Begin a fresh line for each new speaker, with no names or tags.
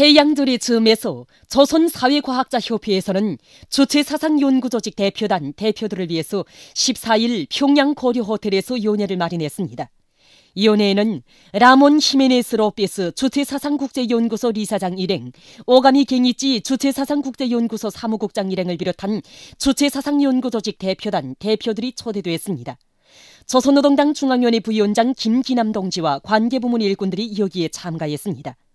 해양조리 즈음에서 조선사회과학자협회에서는 주체사상연구조직 대표단 대표들을 위해서 14일 평양 고려호텔에서 연회를 마련했습니다. 이 연회에는 라몬 히메네스 로페스 주체사상국제연구소 리사장 일행, 오가미 갱이찌 주체사상국제연구소 사무국장 일행을 비롯한 주체사상연구조직 대표단 대표들이 초대됐습니다. 조선노동당 중앙위원회 부위원장 김기남 동지와 관계부문 일꾼들이 여기에 참가했습니다.